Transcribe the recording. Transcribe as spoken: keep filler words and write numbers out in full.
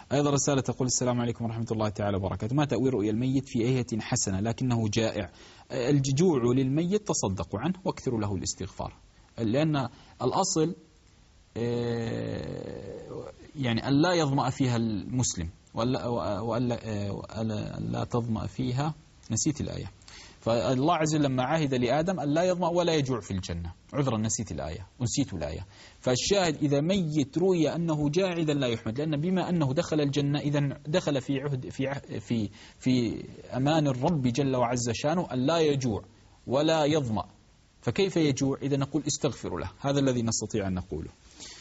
أيضا رسالة تقول: السلام عليكم ورحمة الله تعالى وبركاته، ما تأويل رؤيا الميت في أية حسنة لكنه جائع؟ الجوع للميت تصدقوا عنه واكثروا له الاستغفار، لأن الأصل يعني أن لا يظمأ فيها المسلم، وألا لا تظمأ فيها، نسيت الآية. فالله عز وجل لما عهد لآدم أن لا يظمأ ولا يجوع في الجنة، عذرا نسيت الآية ونسيت الآية. فالشاهد إذا ميت روي أنه جاع إذا لا يحمد، لأن بما أنه دخل الجنة إذا دخل في عهد في عهد في في أمان الرب جل وعز شانه أن لا يجوع ولا يظمأ، فكيف يجوع؟ إذا نقول استغفروا له، هذا الذي نستطيع أن نقوله.